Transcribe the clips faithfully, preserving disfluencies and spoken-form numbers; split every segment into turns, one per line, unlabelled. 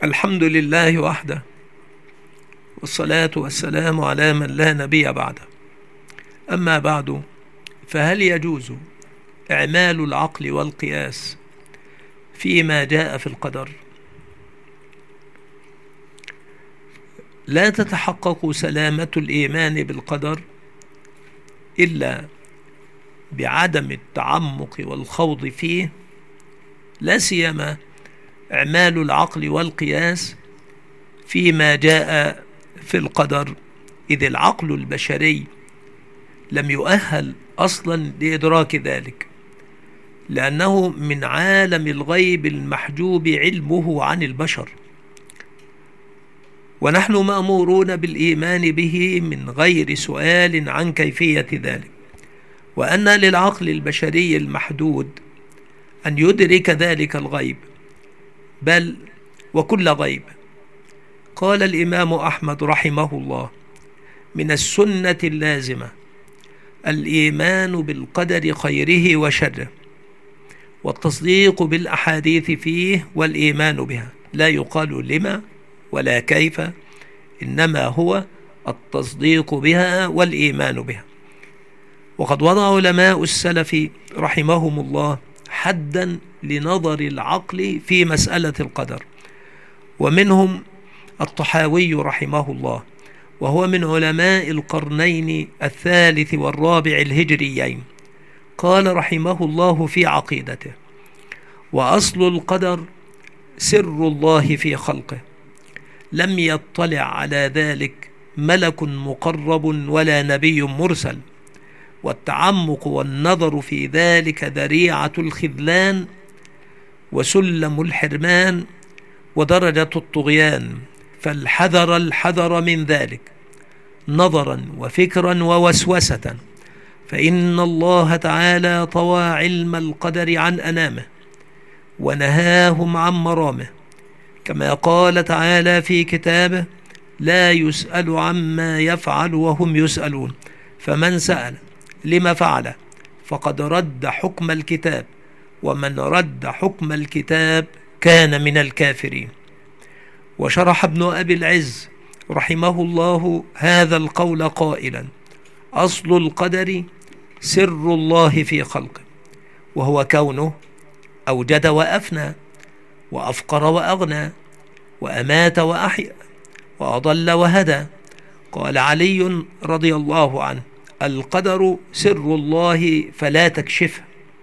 الحمد لله وحده، والصلاة والسلام على من لا نبي بعده. أما بعد، فهل يجوز إعمال العقل والقياس فيما جاء في القدر؟ لا تتحقق سلامة الإيمان بالقدر إلا بعدم التعمق والخوض فيه، لا سيما إعمال العقل والقياس فيما جاء في القدر، إذ العقل البشري لم يؤهل أصلا لإدراك ذلك، لأنه من عالم الغيب المحجوب علمه عن البشر، ونحن مأمورون بالإيمان به من غير سؤال عن كيفية ذلك، وأن للعقل البشري المحدود أن يدرك ذلك الغيب، بل وكل غيب. قال الإمام أحمد رحمه الله: من السنة اللازمة الإيمان بالقدر خيره وشره، والتصديق بالأحاديث فيه والإيمان بها، لا يقال لما ولا كيف، إنما هو التصديق بها والإيمان بها. وقد وضع علماء السلف رحمهم الله حدا لنظر العقل في مسألة القدر، ومنهم الطحاوي رحمه الله، وهو من علماء القرنين الثالث والرابع الهجريين. قال رحمه الله في عقيدته: وأصل القدر سر الله في خلقه، لم يطلع على ذلك ملك مقرب ولا نبي مرسل، والتعمق والنظر في ذلك ذريعة الخذلان وسلم الحرمان ودرجة الطغيان، فالحذر الحذر من ذلك نظرا وفكرا ووسوسة، فإن الله تعالى طوى علم القدر عن أنامه ونهاهم عن مرامه، كما قال تعالى في كتابه: لا يسأل عما يفعل وهم يسألون، فمن سأل لما فعل فقد رد حكم الكتاب، ومن رد حكم الكتاب كان من الكافرين. وشرح ابن أبي العز رحمه الله هذا القول قائلا: أصل القدر سر الله في خلقه، وهو كونه أوجد وأفنى، وأفقر وأغنى، وأمات وأحيا، وأضل وهدى. قال علي رضي الله عنه: القدر سر الله فلا تكشفه.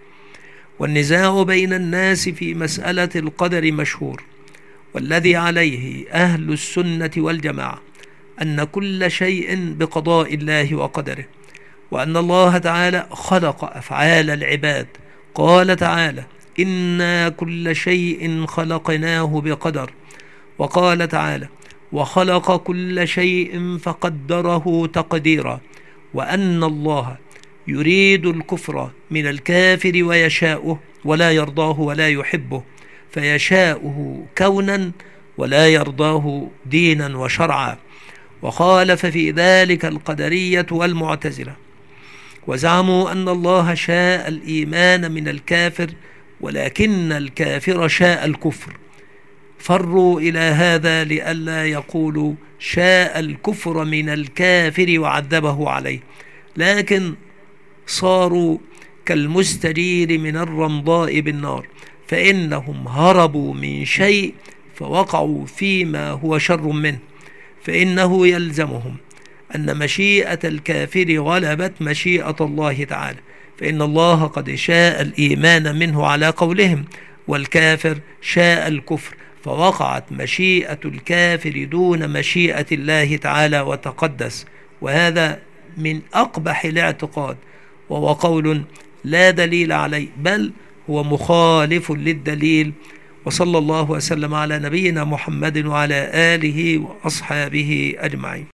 والنزاع بين الناس في مسألة القدر مشهور، والذي عليه أهل السنة والجماعة أن كل شيء بقضاء الله وقدره، وأن الله تعالى خلق أفعال العباد. قال تعالى: إنا كل شيء خلقناه بقدر. وقال تعالى: وخلق كل شيء فقدره تقديرا. وأن الله يريد الكفر من الكافر ويشاؤه ولا يرضاه ولا يحبه، فيشاؤه كونا ولا يرضاه دينا وشرعا. وخالف في ذلك القدرية والمعتزلة، وزعموا أن الله شاء الإيمان من الكافر، ولكن الكافر شاء الكفر، فروا إلى هذا لئلا يقولوا شاء الكفر من الكافر وعذبه عليه، لكن صاروا كالمستجير من الرمضاء بالنار، فإنهم هربوا من شيء فوقعوا فيما هو شر منه، فإنه يلزمهم أن مشيئة الكافر غلبت مشيئة الله تعالى، فإن الله قد شاء الإيمان منه على قولهم، والكافر شاء الكفر، فوقعت مشيئة الكافر دون مشيئة الله تعالى وتقدس. وهذا من أقبح الاعتقاد، وهو قول لا دليل عليه، بل هو مخالف للدليل. وصلى الله وسلم على نبينا محمد وعلى آله وأصحابه أجمعين.